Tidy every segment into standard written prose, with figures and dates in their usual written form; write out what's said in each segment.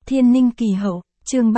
Thiên Ninh Kỳ Hậu, chương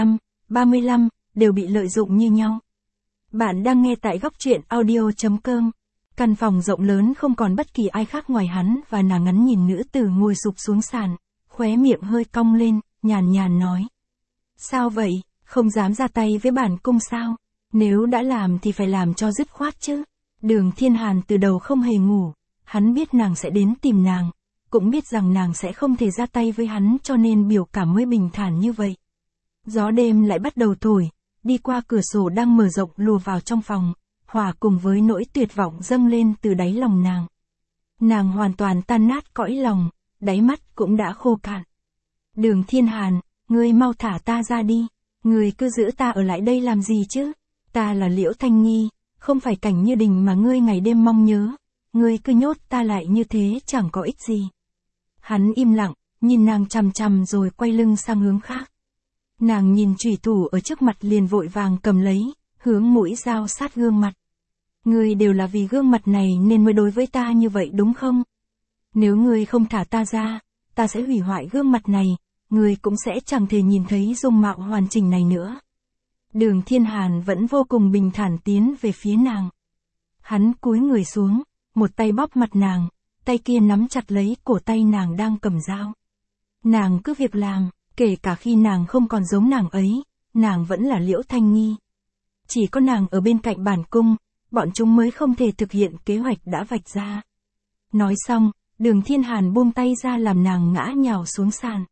35, đều bị lợi dụng như nhau. Bạn đang nghe tại góc truyện audio.com. Căn phòng rộng lớn không còn bất kỳ ai khác ngoài hắn và nàng ngắn nhìn nữ tử ngồi sụp xuống sàn, khóe miệng hơi cong lên, nhàn nhàn nói. Sao vậy, không dám ra tay với bản cung sao? Nếu đã làm thì phải làm cho dứt khoát chứ. Đường Thiên Hàn từ đầu không hề ngủ, hắn biết nàng sẽ đến tìm nàng, cũng biết rằng nàng sẽ không thể ra tay với hắn cho nên biểu cảm mới bình thản như vậy. Gió đêm lại bắt đầu thổi, đi qua cửa sổ đang mở rộng lùa vào trong phòng, hòa cùng với nỗi tuyệt vọng dâng lên từ đáy lòng nàng. Nàng hoàn toàn tan nát cõi lòng, đáy mắt cũng đã khô cạn. Đường Thiên Hàn, ngươi mau thả ta ra đi, ngươi cứ giữ ta ở lại đây làm gì chứ? Ta là Liễu Thanh Nghi, không phải Cảnh Như Đình mà ngươi ngày đêm mong nhớ, ngươi cứ nhốt ta lại như thế chẳng có ích gì. Hắn im lặng, nhìn nàng chằm chằm rồi quay lưng sang hướng khác. Nàng nhìn chủy thủ ở trước mặt liền vội vàng cầm lấy, hướng mũi dao sát gương mặt. Ngươi đều là vì gương mặt này nên mới đối với ta như vậy đúng không? Nếu ngươi không thả ta ra, ta sẽ hủy hoại gương mặt này, ngươi cũng sẽ chẳng thể nhìn thấy dung mạo hoàn chỉnh này nữa. Đường Thiên Hàn vẫn vô cùng bình thản tiến về phía nàng. Hắn cúi người xuống, một tay bóp mặt nàng, tay kia nắm chặt lấy cổ tay nàng đang cầm dao. Nàng cứ việc làm, kể cả khi nàng không còn giống nàng ấy, nàng vẫn là Liễu Thanh Nghi. Chỉ có nàng ở bên cạnh bản cung, bọn chúng mới không thể thực hiện kế hoạch đã vạch ra. Nói xong, Đường Thiên Hàn buông tay ra làm nàng ngã nhào xuống sàn.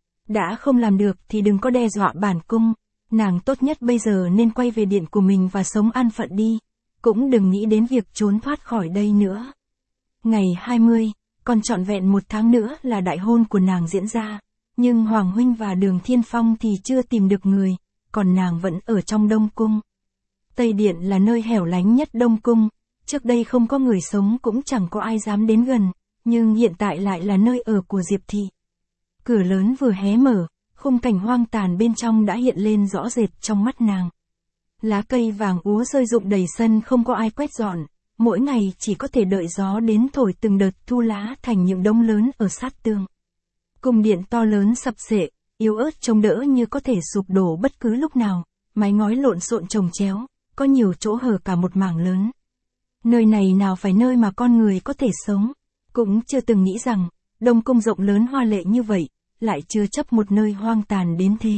Đã không làm được thì đừng có đe dọa bản cung, nàng tốt nhất bây giờ nên quay về điện của mình và sống an phận đi, cũng đừng nghĩ đến việc trốn thoát khỏi đây nữa. Ngày 20, còn trọn vẹn 1 tháng nữa là đại hôn của nàng diễn ra, nhưng Hoàng Huynh và Đường Thiên Phong thì chưa tìm được người, còn nàng vẫn ở trong Đông Cung. Tây Điện là nơi hẻo lánh nhất Đông Cung, trước đây không có người sống cũng chẳng có ai dám đến gần, nhưng hiện tại lại là nơi ở của Diệp Thị. Cửa lớn vừa hé mở, khung cảnh hoang tàn bên trong đã hiện lên rõ rệt trong mắt nàng. Lá cây vàng úa rơi rụng đầy sân không có ai quét dọn, mỗi ngày chỉ có thể đợi gió đến thổi từng đợt thu lá thành những đống lớn ở sát tường. Cung điện to lớn sập xệ, yếu ớt trông đỡ như có thể sụp đổ bất cứ lúc nào, mái ngói lộn xộn chồng chéo, có nhiều chỗ hở cả một mảng lớn. Nơi này nào phải nơi mà con người có thể sống, cũng chưa từng nghĩ rằng, Đông Cung rộng lớn hoa lệ như vậy, lại chưa chấp một nơi hoang tàn đến thế.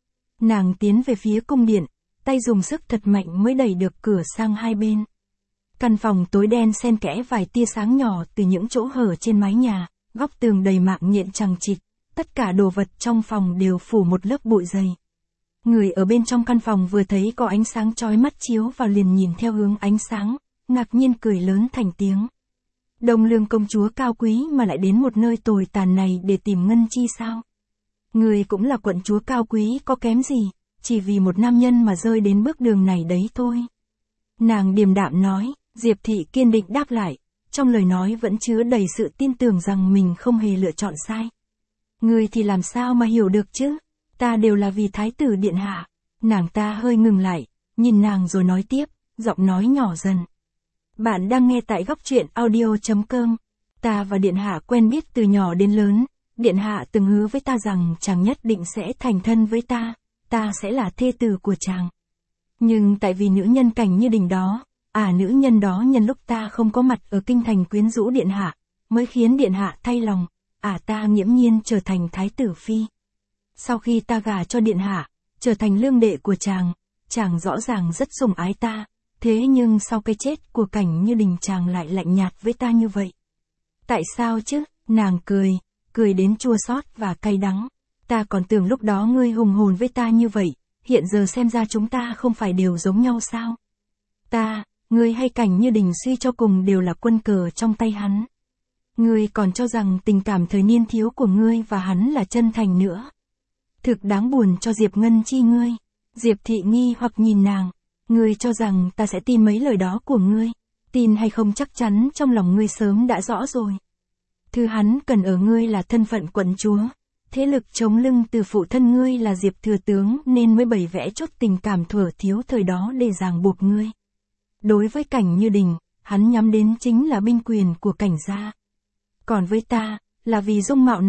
Nàng tiến về phía cung điện, tay dùng sức thật mạnh mới đẩy được cửa sang hai bên. Căn phòng tối đen xen kẽ vài tia sáng nhỏ từ những chỗ hở trên mái nhà, góc tường đầy mạng nhện chằng chịt, tất cả đồ vật trong phòng đều phủ một lớp bụi dày. Người ở bên trong căn phòng vừa thấy có ánh sáng chói mắt chiếu vào liền nhìn theo hướng ánh sáng, ngạc nhiên cười lớn thành tiếng. Đông Lương công chúa cao quý mà lại đến một nơi tồi tàn này để tìm Ngân Chi sao? Người cũng là quận chúa cao quý có kém gì, chỉ vì một nam nhân mà rơi đến bước đường này đấy thôi. Nàng điềm đạm nói, Diệp Thị kiên định đáp lại, trong lời nói vẫn chứa đầy sự tin tưởng rằng mình không hề lựa chọn sai. Người thì làm sao mà hiểu được chứ? Ta đều là vì Thái tử điện hạ. Nàng ta hơi ngừng lại, nhìn nàng rồi nói tiếp, giọng nói nhỏ dần. Bạn đang nghe tại góc truyện audio.com. Ta và điện hạ quen biết từ nhỏ đến lớn, điện hạ từng hứa với ta rằng chàng nhất định sẽ thành thân với ta sẽ là thê tử của chàng. Nhưng tại vì nữ nhân Cảnh Như Đình đó, nữ nhân đó nhân lúc ta không có mặt ở kinh thành quyến rũ điện hạ, mới khiến điện hạ thay lòng, ta nghiễm nhiên trở thành thái tử phi. Sau khi ta gả cho điện hạ, trở thành lương đệ của chàng rõ ràng rất sủng ái ta, thế nhưng sau cái chết của Cảnh Như Đình chàng lại lạnh nhạt với ta như vậy. Tại sao chứ? Nàng cười đến chua xót và cay đắng. Ta còn tưởng lúc đó ngươi hùng hồn với ta như vậy, hiện giờ xem ra chúng ta không phải đều giống nhau sao? Ngươi hay Cảnh Như Đình suy cho cùng đều là quân cờ trong tay hắn. Ngươi còn cho rằng tình cảm thời niên thiếu của ngươi và hắn là chân thành nữa. Thực đáng buồn cho Diệp Ngân Chi ngươi. Diệp Thị nghi hoặc nhìn nàng. Ngươi cho rằng ta sẽ tin mấy lời đó của ngươi. Tin hay không chắc chắn trong lòng ngươi sớm đã rõ rồi. Thứ hắn cần ở ngươi là thân phận quận chúa. Thế lực chống lưng từ phụ thân ngươi là Diệp thừa tướng nên mới bày vẽ chốt tình cảm thuở thiếu thời đó để ràng buộc ngươi. Đối với Cảnh Như Đình, hắn nhắm đến chính là binh quyền của Cảnh gia. Còn với ta, là vì dung mạo này,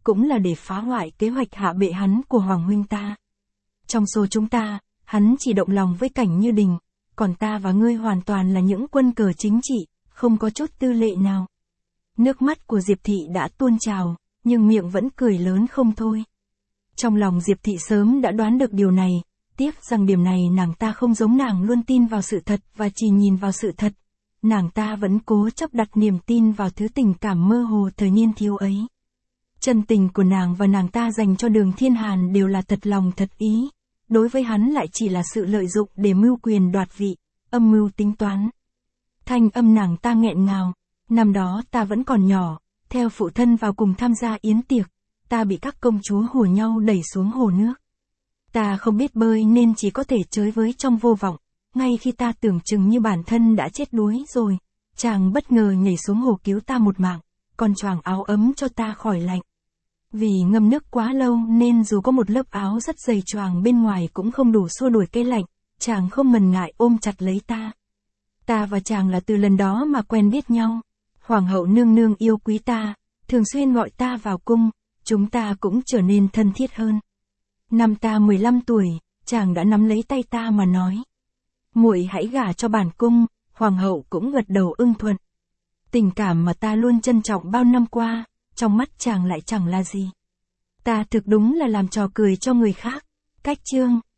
cũng là để phá hoại kế hoạch hạ bệ hắn của Hoàng huynh ta. Trong số chúng ta, hắn chỉ động lòng với Cảnh Như Đình, còn ta và ngươi hoàn toàn là những quân cờ chính trị, không có chút tư lệ nào. Nước mắt của Diệp Thị đã tuôn trào, nhưng miệng vẫn cười lớn không thôi. Trong lòng Diệp Thị sớm đã đoán được điều này, tiếc rằng điểm này nàng ta không giống nàng luôn tin vào sự thật và chỉ nhìn vào sự thật. Nàng ta vẫn cố chấp đặt niềm tin vào thứ tình cảm mơ hồ thời niên thiếu ấy. Chân tình của nàng và nàng ta dành cho Đường Thiên Hàn đều là thật lòng thật ý, đối với hắn lại chỉ là sự lợi dụng để mưu quyền đoạt vị, âm mưu tính toán. Thanh âm nàng ta nghẹn ngào, năm đó ta vẫn còn nhỏ, theo phụ thân vào cùng tham gia yến tiệc, ta bị các công chúa hùa nhau đẩy xuống hồ nước. Ta không biết bơi nên chỉ có thể chới với trong vô vọng, ngay khi ta tưởng chừng như bản thân đã chết đuối rồi, chàng bất ngờ nhảy xuống hồ cứu ta một mạng, còn choàng áo ấm cho ta khỏi lạnh. Vì ngâm nước quá lâu nên dù có một lớp áo rất dày choàng bên ngoài cũng không đủ xua đuổi cái lạnh, chàng không ngần ngại ôm chặt lấy ta. Ta và chàng là từ lần đó mà quen biết nhau. Hoàng hậu nương nương yêu quý ta, thường xuyên gọi ta vào cung, chúng ta cũng trở nên thân thiết hơn. Năm ta 15 tuổi, chàng đã nắm lấy tay ta mà nói: "Muội hãy gả cho bản cung." Hoàng hậu cũng gật đầu ưng thuận. Tình cảm mà ta luôn trân trọng bao năm qua, trong mắt chàng lại chẳng là gì. Ta thực đúng là làm trò cười cho người khác. Cách chương